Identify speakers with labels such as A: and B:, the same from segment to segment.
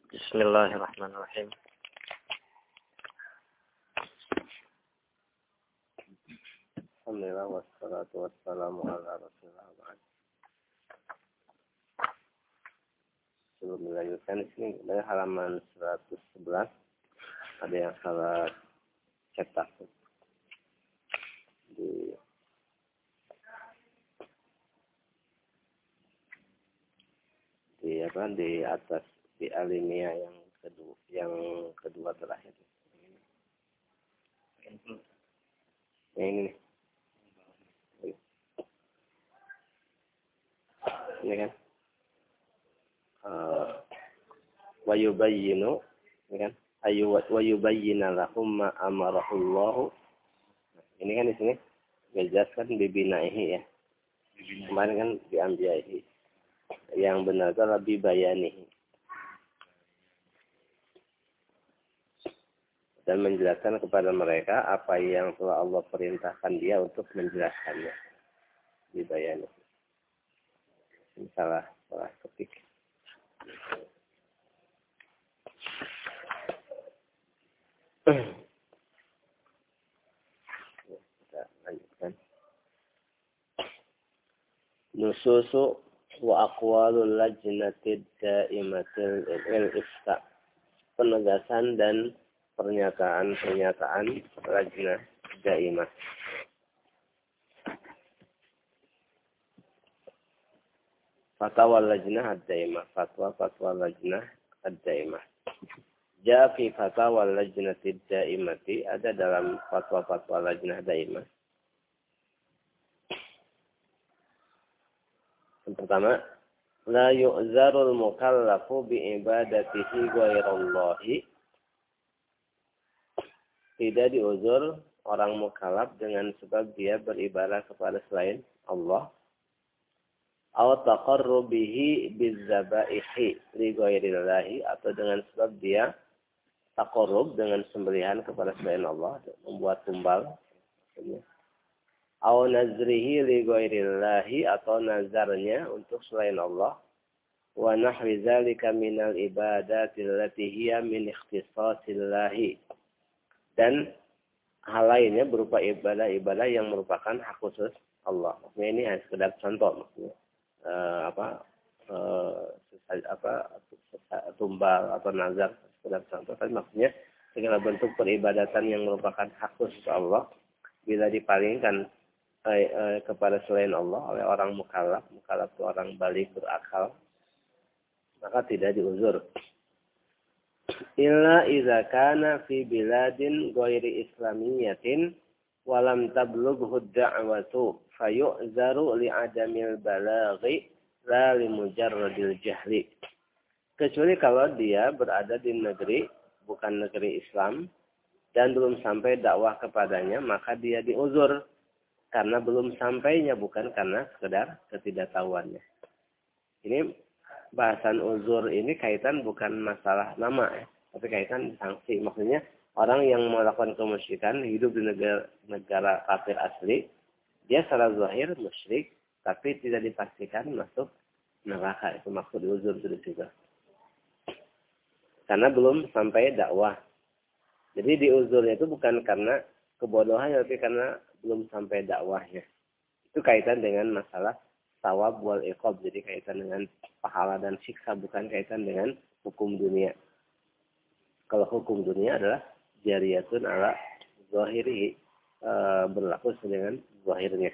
A: Bismillahirrahmanirrahim. Alhamdulillah wassalatu wassalamu ala Rasulillah. Sebelum dilanjutkan di sini dari halaman 111 ada yang salah cetak di atas di alinea yang kedua terakhir. Yang ini nih. Ini kan wa yubayyinu, ini kan wa yubayyina lahum ma amarahullahu. Ini kan di sini menjelaskan bibinaihi ya. Kemarin kan diambiaihi. Yang benar adalah bibayanihi. Dan menjelaskan kepada mereka apa yang telah Allah perintahkan dia untuk menjelaskannya. Bibayanihi. Ini salah ketik. Kita lanjutkan. Nususu wa aqwalul lajnatid daimatil ifta. Penegasan dan pernyataan lajnah daimah. Fatwa lajnah ad-daimah. Fatwa lajnah ad-daimah. Ja fi fatwa lajnatid daimati, ada dalam fatwa lajnah daimah. Yang pertama, la yu'zarul mukallafu bi ibadatihi ghairallahi. Tidak diuzur orang mukallaf dengan sebab dia beribadah kepada selain Allah. Aw taqarrubihi bizzabaihi li ghairillahi, atau dengan sebab dia taqarrub dengan sembelihan kepada selain Allah, membuat tumbal. Aw nazrihi li ghairillahi, atau nazarnya untuk selain Allah. Wa nahwi dzalika minal ibadati allati hiya min ikhtisasillahi. Dan hal lainnya berupa ibadah-ibadah yang merupakan hak khusus Allah. Maksudnya ini hanya sekedar contoh, maksudnya tumbal atau nazar sekedar contoh. Tapi maksudnya segala bentuk peribadatan yang merupakan hak khusus Allah bila dipalingkan kepada selain Allah oleh orang mukallaf itu orang balik berakal, maka tidak diuzur. Illa idza kana fi biladin ghairi islamiyatin wa lam tablughu ad-da'watu fayu'zaru li'adamil balaghi la limujarradil jahli. Kecuali kalau dia berada di negeri bukan negeri Islam dan belum sampai dakwah kepadanya, maka dia diuzur karena belum sampainya, bukan karena sekedar ketidaktahuannya. Ini bahasan uzur ini kaitan bukan masalah nama ya, tapi kaitan sanksi. Maksudnya orang yang melakukan kemusyrikan hidup di negara kafir asli, dia secara zahir musyrik, tapi tidak dipastikan masuk neraka. Itu maksud uzur itu juga. Karena belum sampai dakwah. Jadi diuzurnya itu bukan karena kebodohan, tapi karena belum sampai dakwahnya. Itu kaitan dengan masalah thawab wal iqab, jadi kaitan dengan pahala dan siksa, bukan kaitan dengan hukum dunia. Kalau hukum dunia adalah jariyatun ala zahiri, berlaku dengan zahirnya.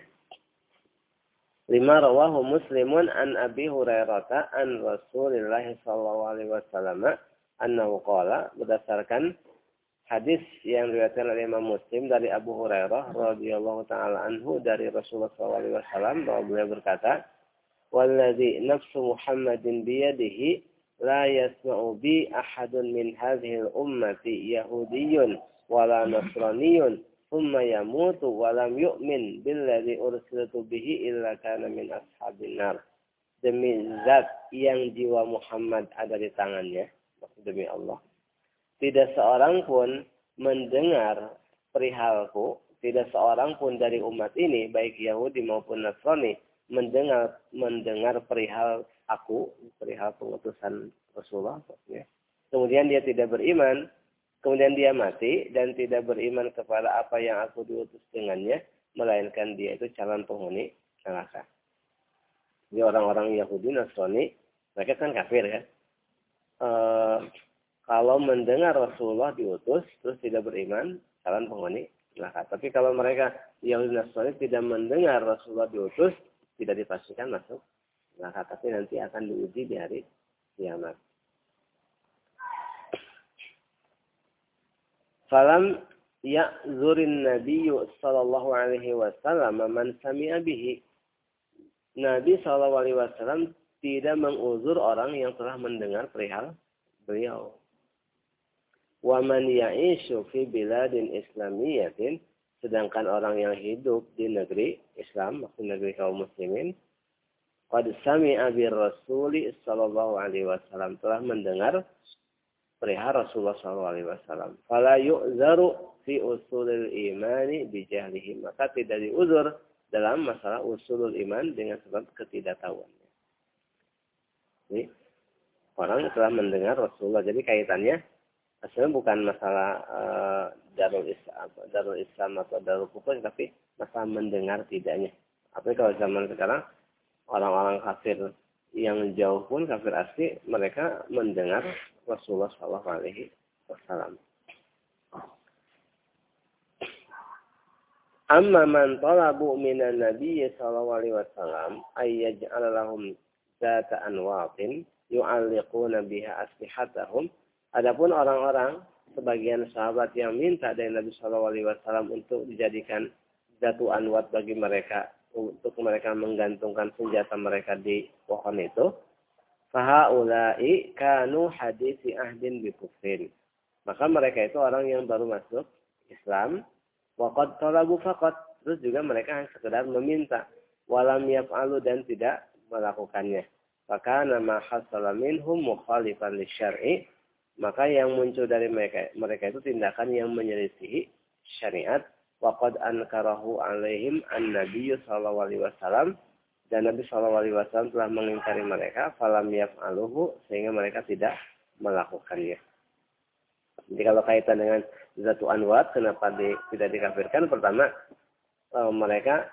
A: 5 rawahu Muslimun an Abi Hurairah an Rasulillah sallallahu alaihi wasallam annahu qala, berdasarkan hadis yang diriwayatkan oleh Imam Muslim dari Abu Hurairah radhiyallahu taala anhu dari Rasulullah sallallahu alaihi wasallam, bahwa beliau berkata, "Wallazi nafsu Muhammadin biyadihi la yasma'u bi ahadun min hadhihi al-ummati yahudiyyun wala nasraniyyun thumma yamutu wa lam yu'min billadzi ursiltu bihi illa kana min ashabin nar." Demi zat yang jiwa Muhammad ada di tangannya, demi Allah, tidak seorang pun mendengar perihalku, tidak seorang pun dari umat ini, baik Yahudi maupun Nasrani, mendengar perihal aku, perihal pengutusan Rasulullah, kemudian dia tidak beriman, kemudian dia mati dan tidak beriman kepada apa yang aku diutus dengannya, melainkan dia itu calon penghuni neraka. Jadi orang-orang Yahudi, Nasrani, mereka kan kafir kan. Kalau mendengar Rasulullah diutus, terus tidak beriman, calon penghuni neraka. Tapi kalau mereka Yahudi, Nasrani tidak mendengar Rasulullah diutus, tidak dipastikan masuk neraka. Tapi nanti akan diuji di hari kiamat. Falam ya'zurin nabiyyu sallallahu alaihi wasallam man sami'a bihi. Nabi sallallahu alaihi wasallam tidak menguzur orang yang telah mendengar perihal beliau. Wa man ya'ishu fi biladin islamiyatin, sedangkan orang yang hidup di negeri Islam, maksud negeri kaum muslimin, qad sami'a bir rasuli sallallahu alaihi wasallam, telah mendengar perihal Rasulullah SAW. Fala yu'zaru fi usulil imani bijahlihi. Maka tidak diuzur dalam masalah usulul iman dengan sebab ketidaktahuannya. Jadi, orang telah mendengar Rasulullah. Jadi kaitannya, sebenarnya bukan masalah darul Islam atau darul kufur, tapi masalah mendengar tidaknya. Apalagi kalau zaman sekarang, orang-orang kafir yang jauh pun kafir asli, mereka mendengar Rasulullah Sallallahu Alaihi Wasallam. Amma man talabu minan Nabi Sallallahu Alaihi Wasallam ayyaj'ala lahum zata anwatin yu'alliquna biha aslihatahum. Adapun orang-orang, sebagian sahabat yang minta dari Nabi Sallallahu Alaihi Wasallam untuk dijadikan zatu anwat bagi mereka, untuk mereka menggantungkan senjata mereka di pohon itu, fahaulai kanu hadisi ahdin bikufrin. Maka mereka itu orang yang baru masuk Islam, waqad talabu faqat, terus juga mereka hanya sekedar meminta, walam yaf'alu, dan tidak melakukannya. Maka nama hasala minhum mukhalifan lisyar'i, maka yang muncul dari mereka itu tindakan yang menyelisihi syariat. Waqad ankarahu alaihim an-nabiyyu sallallahu alaihi wasallam, dan Nabi sallallahu alaihi wasallam telah mengingkari mereka, falam yaf'aluhu, sehingga mereka tidak melakukannya. Jadi kalau kaitan dengan zatu anwat, kenapa tidak dikafirkan? Pertama, mereka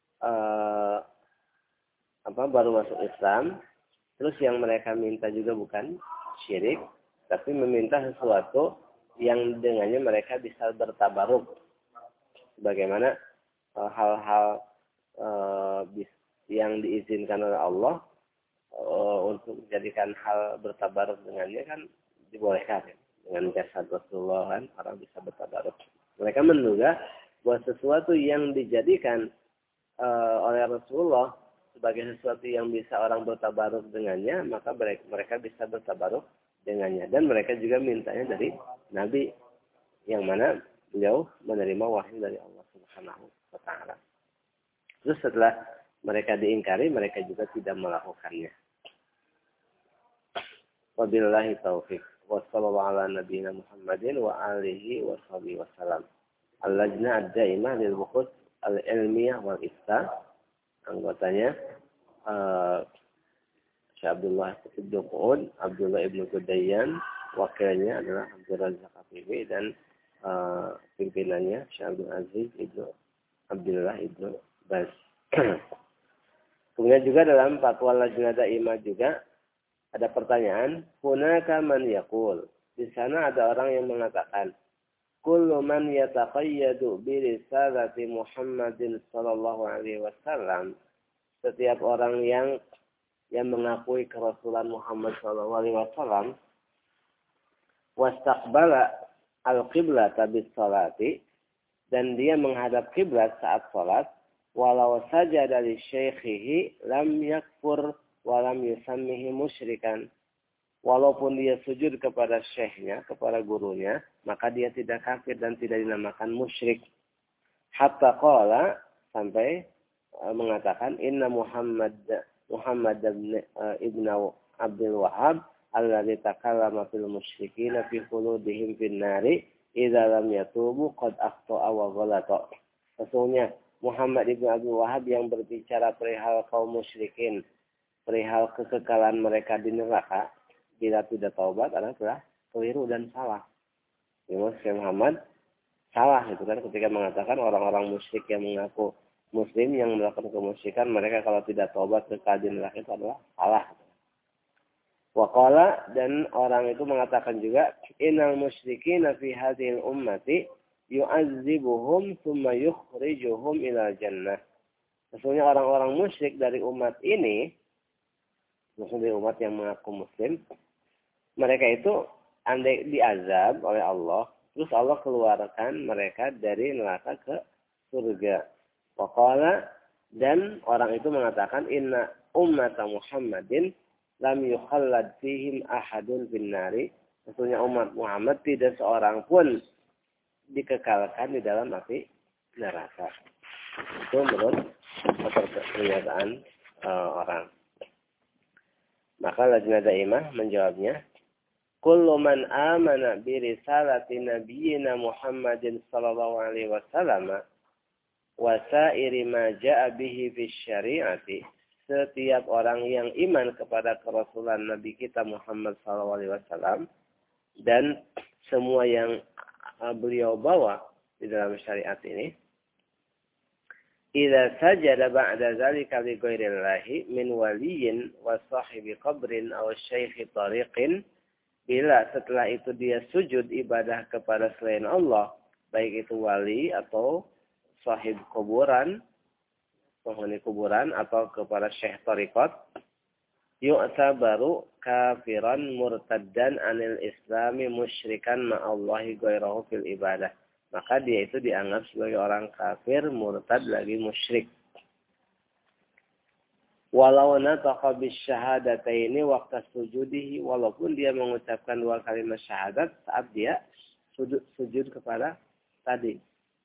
A: baru masuk Islam, terus yang mereka minta juga bukan syirik, tapi meminta sesuatu yang dengannya mereka bisa bertabaruk. Bagaimana hal-hal yang diizinkan oleh Allah untuk menjadikan hal bertabaruk dengannya kan dibolehkan ya. Dengan jasad Rasulullah kan orang bisa bertabaruk. Mereka menduga bahwa sesuatu yang dijadikan oleh Rasulullah sebagai sesuatu yang bisa orang bertabaruk dengannya, maka mereka bisa bertabaruk dengannya. Dan mereka juga mintanya dari Nabi, yang mana beliau menerima wahyu dari Allah Subhanahu wa Ta'ala. Terus setelah mereka diingkari, mereka juga tidak melakukannya. Wabillahi taufiq. Wassallallahu ala nabiyina Muhammadin wa alihi wa sahbihi wasallam. Al-Lajnah ad-Daimah lil Buhus al-Ilmiyah wal Ifta. Anggotanya Syekh Abdullah Ibnu Qu'ud, Abdullah Ibnu Qudayyan, wakilnya adalah Abdul Razak Hafizi, dan pimpinannya Syekh Abdul Aziz Ibnu Abdullah Ibnu Baz. Kemudian juga dalam fatwa Lajnah Daimah juga ada pertanyaan, hunaka man yaqul. Di sana ada orang yang mengatakan, kullu man yataqayyadu bi risalati Muhammadin sallallahu alaihi wasallam. Setiap orang yang mengakui kerasulan Muhammad sallallahu alaihi wasallam, wastaqbala al-qiblata bis salati, dan dia menghadap kiblat saat salat, walau sajada li syaikhihi lam yakfur wa lam yusammihi musyrikan. Walaupun dia sujud kepada syekhnya, kepada gurunya, maka dia tidak kafir dan tidak dinamakan musyrik. Hatta qala, sampai mengatakan, inna Muhammad ibn Abdul Wahhab alladzi takallama fil musyrikin fi khuludihim fin nari idza lam yatubu qad akhta'a wa ghalata. Sesungguhnya Muhammad ibn Abdul Wahhab yang berbicara perihal kaum musyrikin, perihal kekekalan mereka di neraka bila tidak taubat, adalah telah keliru dan salah. Syekh Muhammad salah itu kan ketika mengatakan orang-orang musyrik yang mengaku muslim yang melakukan kemusyrikan, mereka kalau tidak taubat kekal di neraka itu adalah salah. Waqala, dan orang itu mengatakan juga, innal musyrikina fi hadhil ummati yu'adzibuhum thumma yukhrijuhum ilal jannah. Sesungguhnya orang-orang musyrik dari umat ini, maksudnya umat yang mengaku muslim, mereka itu andai diazab oleh Allah, terus Allah keluarkan mereka dari neraka ke surga. Waqala, dan orang itu mengatakan, inna ummata Muhammadin lam yukhallad fihim ahadun binnari. Sesungguhnya umat Muhammad tidak seorang pun dikekalkan di dalam api neraka. Itu menurut pernyataan orang. Maka Lajnah Daimah menjawabnya, kullu man amana bi risalati nabiyyina Muhammadin sallallahu alaihi wasallam wa sa'iri ma ja'a bihi fi syari'ati. Setiap orang yang iman kepada kerasulan Nabi kita Muhammad sallallahu alaihi wasallam dan semua yang beliau bawa di dalam syariat ini, idza sajada ba'da zalika li ghairillahi min waliyyin wa sahibi qabrin aw syaikhi tariqin, bila setelah itu dia sujud ibadah kepada selain Allah, baik itu wali atau sahib kuburan, penghuni kuburan, atau kepada syekh tariqat, yu'tabaru kafiran murtaddan anil islami musyrikan ma'allahi ghairahu fil ibadah. Maka dia itu dianggap sebagai orang kafir, murtad, lagi musyrik. Walau nataqa bisyahadataini waqta sujudihi, walaupun dia mengucapkan dua kalimat syahadat saat dia sujud kepada tadi.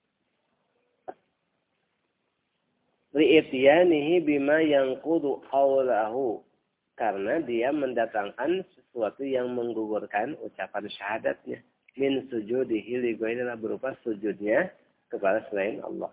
A: Li'itiyanihi bima yanqudu qawlahu, karena dia mendatangkan sesuatu yang menggugurkan ucapan syahadatnya. Min sujudihi li ghairillah, berupa sujudnya kepada selain Allah.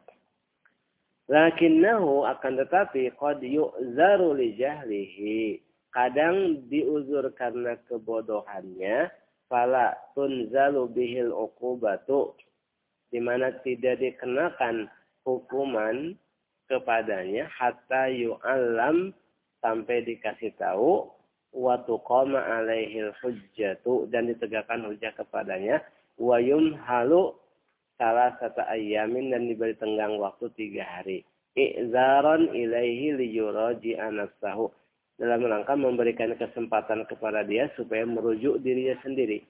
A: Lakinnahu, akan tetapi, qad yu'zaru li jahlihi, kadang diuzur karena kebodohannya, fala tunzalu bihil uqubatu, di mana tidak dikenakan hukuman kepadanya, hatta yu'allam, sampai dikasih tahu, wa tuqama alaihil hujjatu, dan ditegakkan hujjah kepadanya, wa yumhalu salasata ayyamin, dan diberi tenggang waktu 3 hari. I'zaran ilaihi liyuraji'a nafsahu, dalam rangka memberikan kesempatan kepada dia supaya merujuk dirinya sendiri.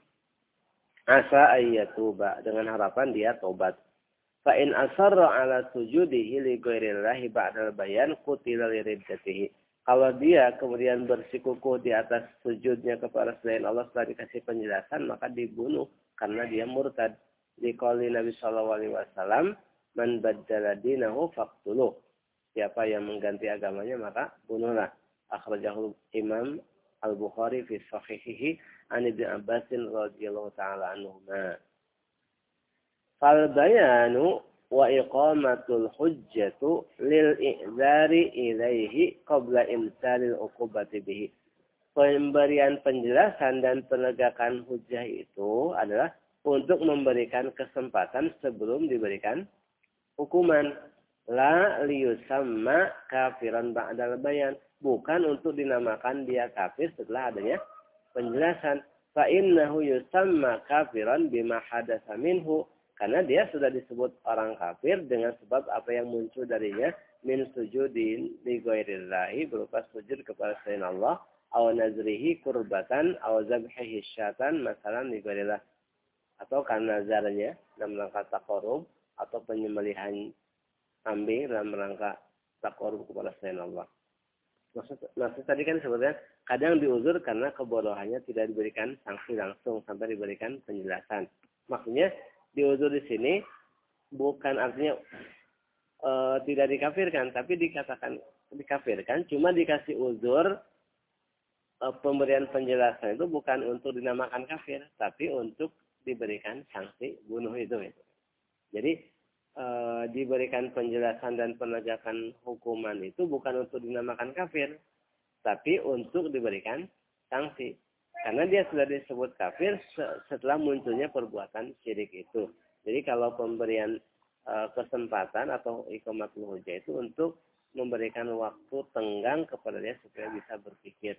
A: Asa ayyatuba, dengan harapan dia tobat. Fa in asarra ala sujudihi li ghairillahi ba'dal bayan qutila li riddatihi. Kalau dia kemudian bersikukuh di atas sujudnya kepada selain Allah setelah dikasih penjelasan, maka dibunuh karena dia murtad. Di qauli Nabi sallallahu alaihi wasallam, man baddala dinahu faqtuluh. Siapa yang mengganti agamanya maka bunuhlah. Akhrajahu Imam Al-Bukhari fi sahihihi an Ibnu Abbas radhiyallahu taala anhuma. Fal bayanu wa iqamatul hujjatu lil i'zari ilaihi qabla imsalil uqubati bihi. Pemberian penjelasan dan penegakan hujjah itu adalah untuk memberikan kesempatan sebelum diberikan hukuman. La liyusamma kafiran ba'dal bayan, bukan untuk dinamakan dia kafir setelah adanya penjelasan. Fa innahu yusamma kafiran bima hadatsa minhu, karena dia sudah disebut orang kafir dengan sebab apa yang muncul darinya, min sujudin li ghairillahi, berupa sujud kepada selain Allah, aw nazrihi kurbatan aw zabhihi syatan masalan li ghairillah, atau karena nazarnya dalam rangka taqarrub, atau penyembelihan kambing dalam rangka taqarrub kepada selain Allah. Maksud tadi kan sebenarnya kadang diuzur karena kebodohannya tidak diberikan sanksi langsung sampai diberikan penjelasan. Maksudnya diuzur di sini bukan artinya tidak dikafirkan, tapi dikatakan dikafirkan, cuma dikasih uzur. Pemberian penjelasan itu bukan untuk dinamakan kafir, tapi untuk diberikan sanksi bunuh itu. Jadi diberikan penjelasan dan penegakan hukuman itu bukan untuk dinamakan kafir, tapi untuk diberikan sanksi. Karena dia sudah disebut kafir setelah munculnya perbuatan syirik itu. Jadi kalau pemberian kesempatan atau iqamatul hujjah itu untuk memberikan waktu tenggang kepada dia supaya bisa berpikir.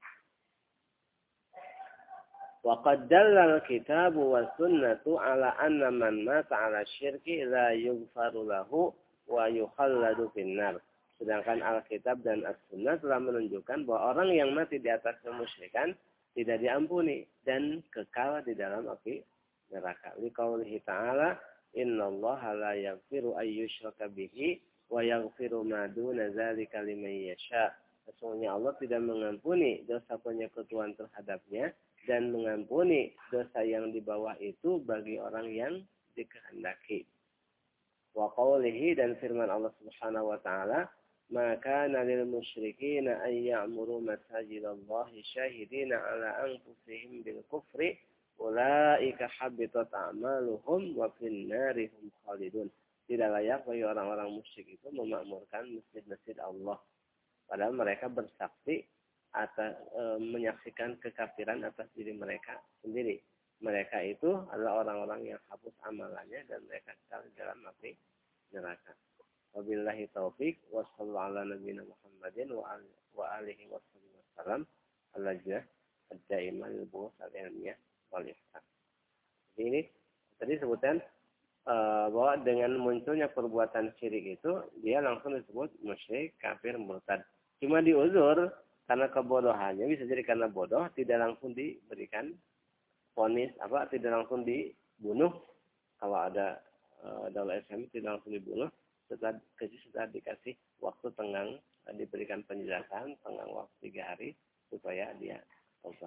A: Wa qad dallal kitabu was sunnatu ala anna man mata ala syirki la yughfaru lahu wa yukhalladu finnar. Sedangkan Alkitab dan As-Sunnah telah menunjukkan bahwa orang yang mati di atas kemusyrikan tidak diampuni dan kekal di dalam api neraka. Liqaulihi ta'ala innallaha la yaghfiru ayyushraka bihi wa yaghfiru ma duna dzalika liman yasha. Sesungguhnya Allah tidak mengampuni dosa penyekutuan terhadapnya dan mengampuni dosa yang di bawah itu bagi orang yang dikehendaki. Wa qawlihi dan firman Allah Subhanahu wa taala, "Maka nalil musyrikin an ya'muru masajidallahi syahidina ala anfusihim bil kufri, ulaika habitat a'maluhum wa fin nari hum khalidun." Tidak layak bagi orang-orang musyrik itu memakmurkan masjid-masjid Allah, padahal mereka bersaksi atas menyaksikan kekafiran atas diri mereka sendiri. Mereka itu adalah orang-orang yang hapus amalannya dan mereka kekal dalam api neraka. Wabillahi taufik wa sallallahu ala nabiyina Muhammadin wa alihi wasallam al-lajnah ad-daimah lil buhus al-ilmiyah wal ihsan. Jadi ini tadi sebutkan bahwa dengan munculnya perbuatan syirik itu dia langsung disebut musyrik, kafir, murtad. Cuma diuzur karena kebodohannya, bisa jadi karena bodoh tidak langsung diberikan vonis tidak langsung dibunuh. Kalau ada daulah Islam tidak langsung dibunuh, setelah dikasih waktu tenggang, diberikan penjelasan tenggang waktu 3 hari supaya dia tobat.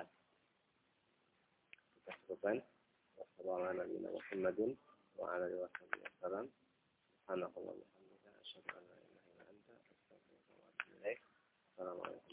A: Kita sebutkan wassalamualaikum warahmatullahi wabarakatuh. Assalamualaikum.